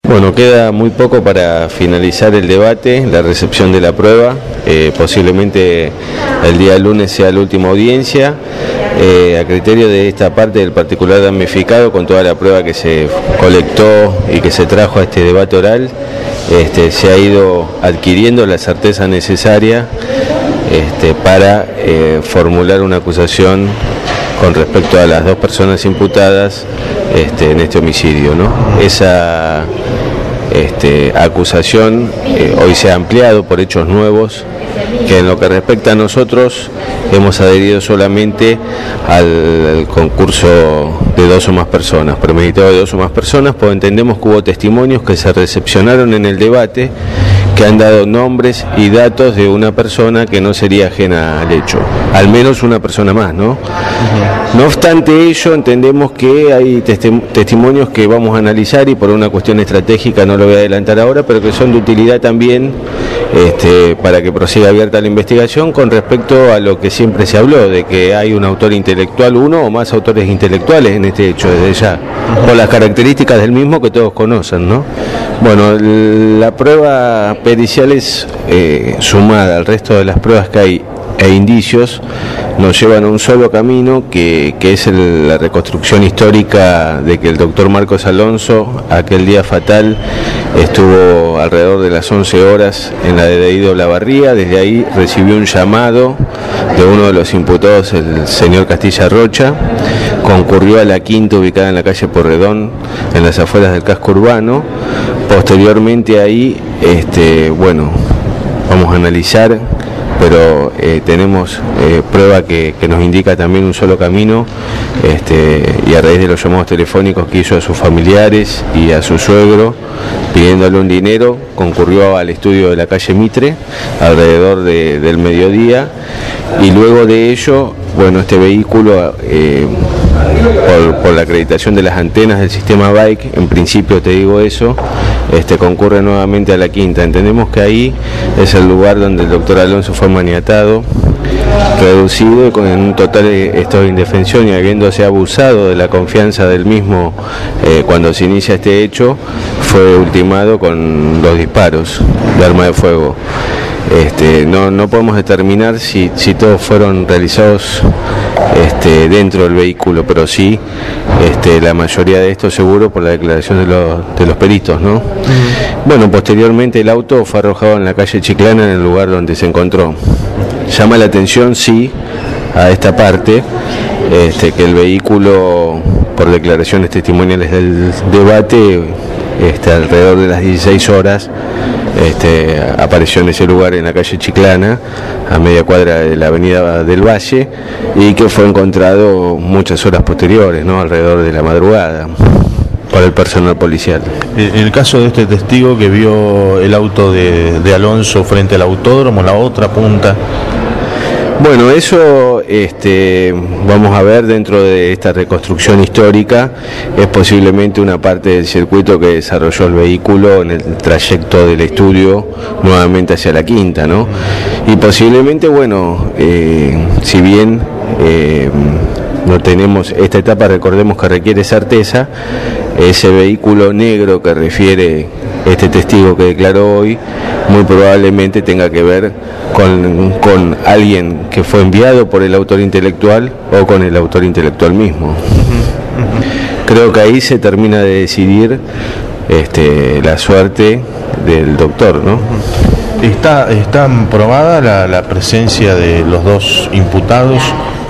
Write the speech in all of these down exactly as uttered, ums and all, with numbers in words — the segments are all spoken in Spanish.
Bueno, queda muy poco para finalizar el debate, la recepción de la prueba. Eh, posiblemente el día lunes sea la última audiencia. Eh, a criterio de esta parte del particular damnificado, con toda la prueba que se colectó y que se trajo a este debate oral, este, se ha ido adquiriendo la certeza necesaria este, para eh, formular una acusación con respecto a las dos personas imputadas este, en este homicidio, ¿no? Esa este, acusación eh, hoy se ha ampliado por hechos nuevos que en lo que respecta a nosotros hemos adherido solamente al, al concurso de dos o más personas, premeditado de dos o más personas, pues entendemos que hubo testimonios que se recepcionaron en el debate que han dado nombres y datos de una persona que no sería ajena al hecho, al menos una persona más, ¿no? Uh-huh. No obstante ello, entendemos que hay testi- testimonios que vamos a analizar y por una cuestión estratégica no lo voy a adelantar ahora, pero que son de utilidad también este, para que prosiga abierta la investigación con respecto a lo que siempre se habló, de que hay un autor intelectual, uno o más autores intelectuales en este hecho, desde ya, uh-huh, por las características del mismo que todos conocen, ¿no? Bueno, la prueba pericial es eh, sumada al resto de las pruebas que hay e indicios, nos llevan a un solo camino que, que es el, la reconstrucción histórica de que el doctor Marcos Alonso aquel día fatal estuvo alrededor de las once horas en la de Deído Olavarría. Desde ahí recibió un llamado de uno de los imputados, el señor Castilla Rocha, concurrió a la quinta ubicada en la calle Porredón, en las afueras del casco urbano. Posteriormente ahí, este, bueno, vamos a analizar, pero eh, tenemos eh, prueba que, que nos indica también un solo camino, este, y a raíz de los llamados telefónicos que hizo a sus familiares y a su suegro pidiéndole un dinero, concurrió al estudio de la calle Mitre alrededor de, del mediodía, y luego de ello, bueno, este vehículo eh, por, por la acreditación de las antenas del sistema Bike, en principio te digo eso, este, concurre nuevamente a la quinta. Entendemos que ahí es el lugar donde el doctor Alonso fue maniatado, reducido y con un total estado de indefensión, y habiéndose abusado de la confianza del mismo eh, cuando se inicia este hecho, fue ultimado con dos disparos de arma de fuego. Este, no, no podemos determinar si, si todos fueron realizados este, dentro del vehículo, pero sí este, la mayoría de estos seguro por la declaración de los, de los peritos, ¿no? Uh-huh. Bueno, posteriormente el auto fue arrojado en la calle Chiclana, en el lugar donde se encontró. Llama la atención, sí, a esta parte, este, que el vehículo, por declaraciones testimoniales del debate, este, alrededor de las dieciséis horas, Este, apareció en ese lugar en la calle Chiclana, a media cuadra de la avenida del Valle, y que fue encontrado muchas horas posteriores, ¿no? Alrededor de la madrugada, por el personal policial. En el caso de este testigo que vio el auto de, de Alonso frente al autódromo, la otra punta. Bueno, eso este, vamos a ver dentro de esta reconstrucción histórica, es posiblemente una parte del circuito que desarrolló el vehículo en el trayecto del estudio nuevamente hacia la quinta, ¿no? Y posiblemente, bueno, eh, si bien eh, no tenemos esta etapa, recordemos que requiere certeza, ese vehículo negro que refiere este testigo que declaró hoy, muy probablemente tenga que ver con, con alguien que fue enviado por el autor intelectual o con el autor intelectual mismo. Uh-huh, uh-huh. Creo que ahí se termina de decidir este, la suerte del doctor, ¿no? Uh-huh. ¿Está, está probada la, la presencia de los dos imputados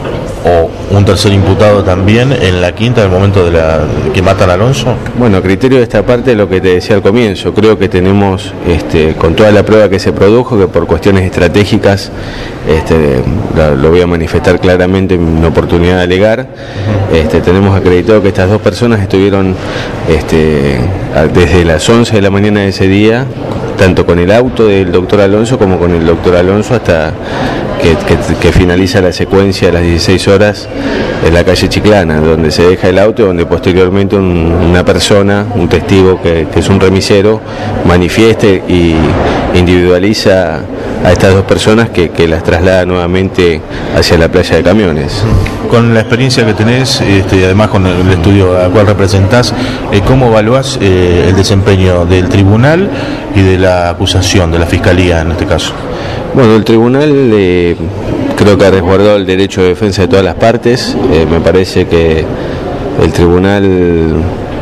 o un tercer imputado también en la quinta del momento de la que matan a Alonso? Bueno, a criterio de esta parte, lo que te decía al comienzo, creo que tenemos, este, con toda la prueba que se produjo, que por cuestiones estratégicas este, lo, lo voy a manifestar claramente en mi oportunidad de alegar, este, tenemos acreditado que estas dos personas estuvieron este, desde las once de la mañana de ese día, tanto con el auto del doctor Alonso como con el doctor Alonso, hasta que, que, que finaliza la secuencia de las dieciséis horas en la calle Chiclana, donde se deja el auto, donde posteriormente un, una persona, un testigo que, que es un remisero, manifieste y individualiza a estas dos personas que, que las traslada nuevamente hacia la playa de Camiones. Con la experiencia que tenés este, y además con el estudio al cual representás, eh, ¿cómo evaluás eh, el desempeño del tribunal y de la acusación, de la fiscalía en este caso? Bueno, el tribunal eh, creo que ha resguardado el derecho de defensa de todas las partes. Eh, me parece que el tribunal eh,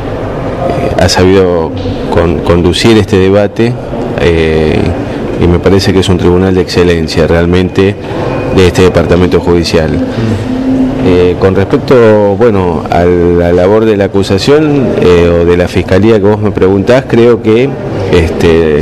ha sabido con, conducir este debate eh, y me parece que es un tribunal de excelencia realmente de este departamento judicial. Eh, con respecto, bueno, a la labor de la acusación eh, o de la fiscalía que vos me preguntás, creo que este,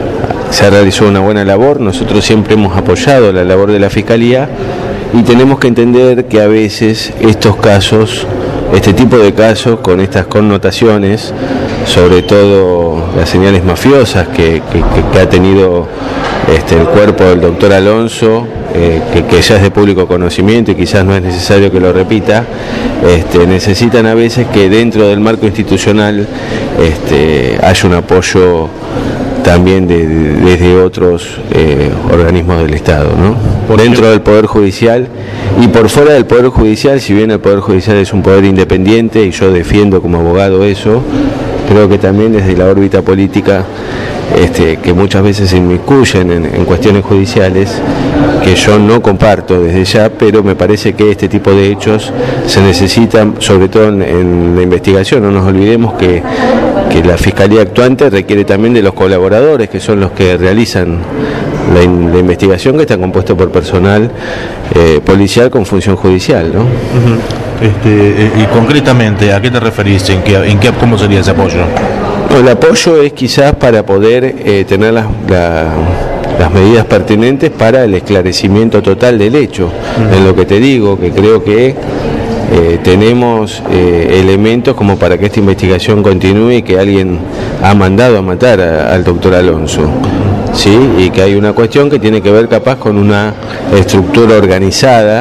se realizó una buena labor. Nosotros siempre hemos apoyado la labor de la fiscalía y tenemos que entender que a veces estos casos, este tipo de casos con estas connotaciones, sobre todo las señales mafiosas que, que, que ha tenido este, el cuerpo del doctor Alonso, eh, que, que ya es de público conocimiento y quizás no es necesario que lo repita, este, necesitan a veces que dentro del marco institucional este, haya un apoyo también de, de, desde otros eh, organismos del Estado, ¿no? Dentro del Poder Judicial y por fuera del Poder Judicial, si bien el Poder Judicial es un poder independiente y yo defiendo como abogado eso, creo que también desde la órbita política este, que muchas veces se inmiscuyen en, en cuestiones judiciales, que yo no comparto desde ya, pero me parece que este tipo de hechos se necesitan, sobre todo en, en la investigación. No nos olvidemos que, que la Fiscalía actuante requiere también de los colaboradores, que son los que realizan la, in, la investigación, que está compuesto por personal eh, policial con función judicial, ¿no? Uh-huh. Este, y concretamente, ¿a qué te referís? ¿En qué, en qué, ¿Cómo sería ese apoyo? No, el apoyo es quizás para poder eh, tener las, la, las medidas pertinentes para el esclarecimiento total del hecho. Uh-huh. En lo que te digo, que creo que eh, tenemos eh, elementos como para que esta investigación continúe y que alguien ha mandado a matar a, al doctor Alonso. Uh-huh. ¿Sí? Y que hay una cuestión que tiene que ver capaz con una estructura organizada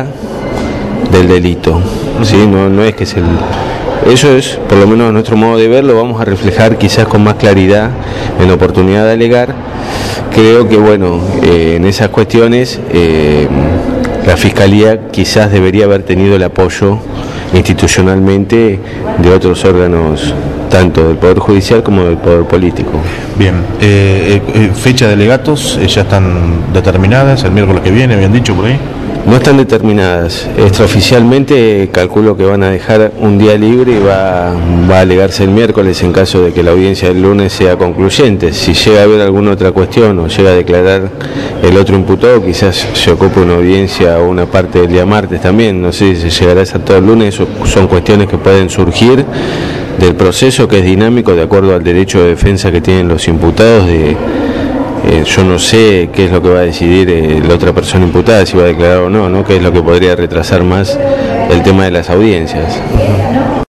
del delito. ¿Sí? No, no es que es el... Eso es, por lo menos a nuestro modo de ver, lo vamos a reflejar quizás con más claridad en la oportunidad de alegar. Creo que, bueno, eh, en esas cuestiones eh, la Fiscalía quizás debería haber tenido el apoyo institucionalmente de otros órganos, tanto del Poder Judicial como del Poder Político. Bien, eh, eh, fecha de alegatos, eh, ya están determinadas, el miércoles que viene, habían dicho por ahí. No están determinadas. Extraoficialmente calculo que van a dejar un día libre y va, va a alegarse el miércoles en caso de que la audiencia del lunes sea concluyente. Si llega a haber alguna otra cuestión o llega a declarar el otro imputado, quizás se ocupe una audiencia o una parte del día martes también. No sé si se llegará a hacer todo el lunes, son cuestiones que pueden surgir del proceso, que es dinámico de acuerdo al derecho de defensa que tienen los imputados de... Eh, yo no sé qué es lo que va a decidir eh, la otra persona imputada, si va a declarar o no, ¿no? Qué es lo que podría retrasar más el tema de las audiencias.